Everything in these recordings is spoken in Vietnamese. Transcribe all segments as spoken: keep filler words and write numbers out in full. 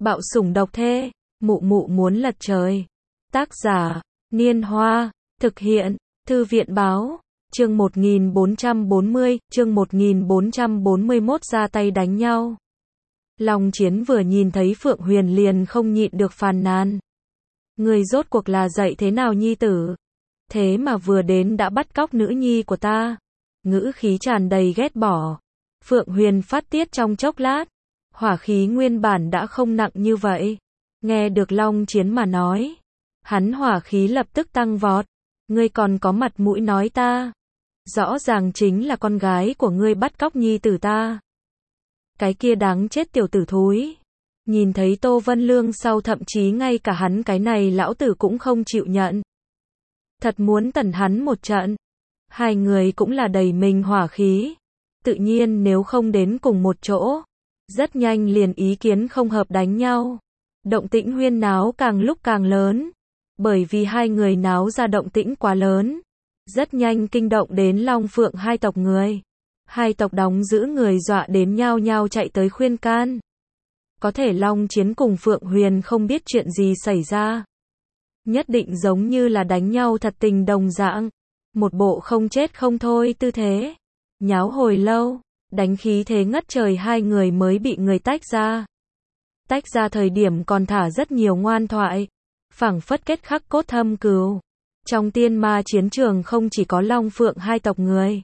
Bạo sủng độc thê, mụ mụ muốn lật trời. Tác giả, Niên Hoa, thực hiện, Thư viện báo, chương một nghìn bốn trăm bốn mươi, chương một nghìn bốn trăm bốn mươi mốt ra tay đánh nhau. Long Chiến vừa nhìn thấy Phượng Huyền liền không nhịn được phàn nàn. Người rốt cuộc là dạy thế nào nhi tử? Thế mà vừa đến đã bắt cóc nữ nhi của ta. Ngữ khí tràn đầy ghét bỏ. Phượng Huyền phát tiết trong chốc lát. Hỏa khí nguyên bản đã không nặng như vậy. Nghe được Long Chiến mà nói. Hắn hỏa khí lập tức tăng vọt. Ngươi còn có mặt mũi nói ta. Rõ ràng chính là con gái của ngươi bắt cóc nhi tử ta. Cái kia đáng chết tiểu tử thúi. Nhìn thấy Tô Vân Lương sau thậm chí ngay cả hắn cái này lão tử cũng không chịu nhận. Thật muốn tẩn hắn một trận. Hai người cũng là đầy mình hỏa khí. Tự nhiên nếu không đến cùng một chỗ. Rất nhanh liền ý kiến không hợp đánh nhau. Động tĩnh huyên náo càng lúc càng lớn. Bởi vì hai người náo ra động tĩnh quá lớn. Rất nhanh kinh động đến Long Phượng hai tộc người. Hai tộc đóng giữ người dọa đến nhao nhao chạy tới khuyên can. Có thể Long Chiến cùng Phượng Huyền không biết chuyện gì xảy ra. Nhất định giống như là đánh nhau thật tình đồng dạng. Một bộ không chết không thôi tư thế. Nháo hồi lâu, đánh khí thế ngất trời hai người mới bị người tách ra. Tách ra thời điểm còn thả rất nhiều ngoan thoại. Phảng phất kết khắc cốt thâm cừu. Trong tiên ma chiến trường không chỉ có Long Phượng hai tộc người.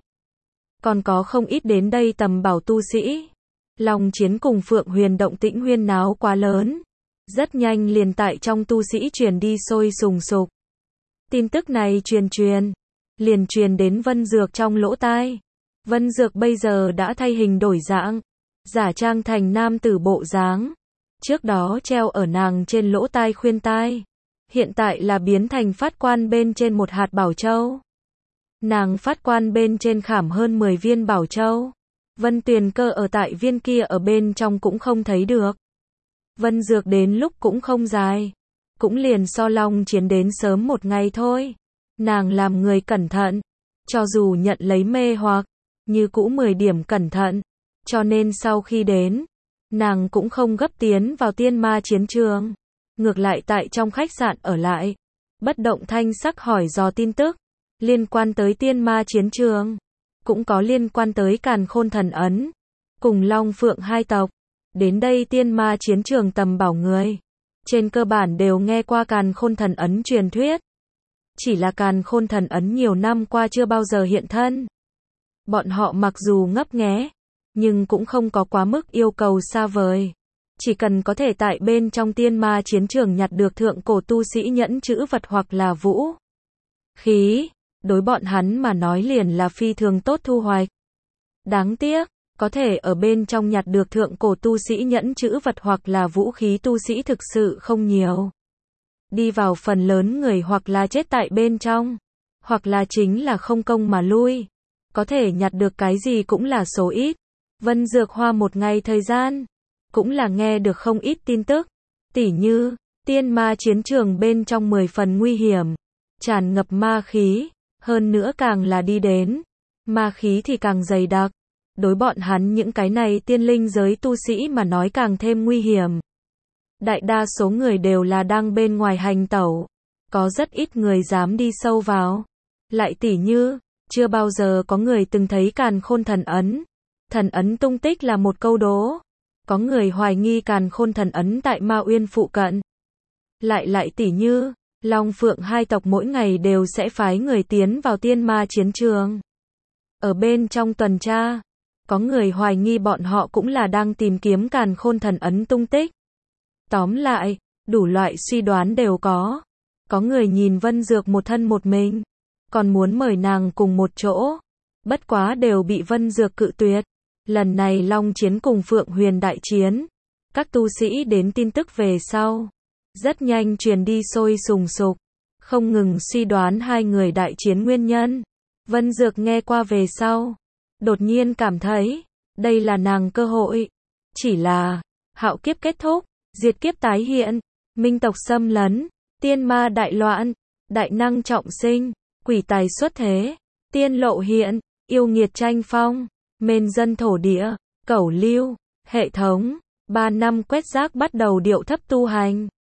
Còn có không ít đến đây tầm bảo tu sĩ. Long Chiến cùng Phượng Huyền động tĩnh huyên náo quá lớn. Rất nhanh liền tại trong tu sĩ truyền đi sôi sùng sục. Tin tức này truyền truyền. Liền truyền đến Vân Dược trong lỗ tai. Vân Dược bây giờ đã thay hình đổi dạng. Giả trang thành nam tử bộ dáng. Trước đó treo ở nàng trên lỗ tai khuyên tai. Hiện tại là biến thành phát quan bên trên một hạt bảo châu. Nàng phát quan bên trên khảm hơn mười viên bảo châu. Vân Tuyền Cơ ở tại viên kia ở bên trong cũng không thấy được. Vân Dược đến lúc cũng không dài. Cũng liền so Long Chiến đến sớm một ngày thôi. Nàng làm người cẩn thận. Cho dù nhận lấy mê hoặc. Như cũ mười điểm cẩn thận. Cho nên sau khi đến. Nàng cũng không gấp tiến vào tiên ma chiến trường. Ngược lại tại trong khách sạn ở lại. Bất động thanh sắc hỏi dò tin tức. Liên quan tới tiên ma chiến trường. Cũng có liên quan tới Càn Khôn Thần Ấn. Cùng Long Phượng hai tộc. Đến đây tiên ma chiến trường tầm bảo người. Trên cơ bản đều nghe qua Càn Khôn Thần Ấn truyền thuyết. Chỉ là Càn Khôn Thần Ấn nhiều năm qua chưa bao giờ hiện thân. Bọn họ mặc dù ngấp nghé. Nhưng cũng không có quá mức yêu cầu xa vời. Chỉ cần có thể tại bên trong tiên ma chiến trường nhặt được thượng cổ tu sĩ nhẫn chữ vật hoặc là vũ khí. Đối bọn hắn mà nói liền là phi thường tốt thu hoạch. Đáng tiếc, có thể ở bên trong nhặt được thượng cổ tu sĩ nhẫn chữ vật hoặc là vũ khí tu sĩ thực sự không nhiều. Đi vào phần lớn người hoặc là chết tại bên trong, hoặc là chính là không công mà lui. Có thể nhặt được cái gì cũng là số ít. Vân Dược hoa một ngày thời gian, cũng là nghe được không ít tin tức. Tỉ như, tiên ma chiến trường bên trong mười phần nguy hiểm, tràn ngập ma khí. Hơn nữa càng là đi đến, ma khí thì càng dày đặc. Đối bọn hắn những cái này tiên linh giới tu sĩ mà nói càng thêm nguy hiểm. Đại đa số người đều là đang bên ngoài hành tẩu. Có rất ít người dám đi sâu vào. Lại tỉ như, chưa bao giờ có người từng thấy Càn Khôn Thần Ấn. Thần Ấn tung tích là một câu đố. Có người hoài nghi Càn Khôn Thần Ấn tại Ma Uyên phụ cận. Lại lại tỉ như, Long Phượng hai tộc mỗi ngày đều sẽ phái người tiến vào tiên ma chiến trường. Ở bên trong tuần tra, có người hoài nghi bọn họ cũng là đang tìm kiếm Càn Khôn Thần Ấn tung tích. Tóm lại, đủ loại suy đoán đều có. Có người nhìn Vân Dược một thân một mình, còn muốn mời nàng cùng một chỗ. Bất quá đều bị Vân Dược cự tuyệt. Lần này Long Chiến cùng Phượng Huyền đại chiến. Các tu sĩ đến tin tức về sau. Rất nhanh truyền đi sôi sùng sục. Không ngừng suy đoán hai người đại chiến nguyên nhân. Vân Dược nghe qua về sau. Đột nhiên cảm thấy. Đây là nàng cơ hội. Chỉ là. Hạo kiếp kết thúc. Diệt kiếp tái hiện. Minh tộc xâm lấn. Tiên ma đại loạn. Đại năng trọng sinh. Quỷ tài xuất thế. Tiên lộ hiện. Yêu nghiệt tranh phong. Mên dân thổ địa. Cẩu lưu. Hệ thống. Ba năm quét rác bắt đầu điệu thấp tu hành.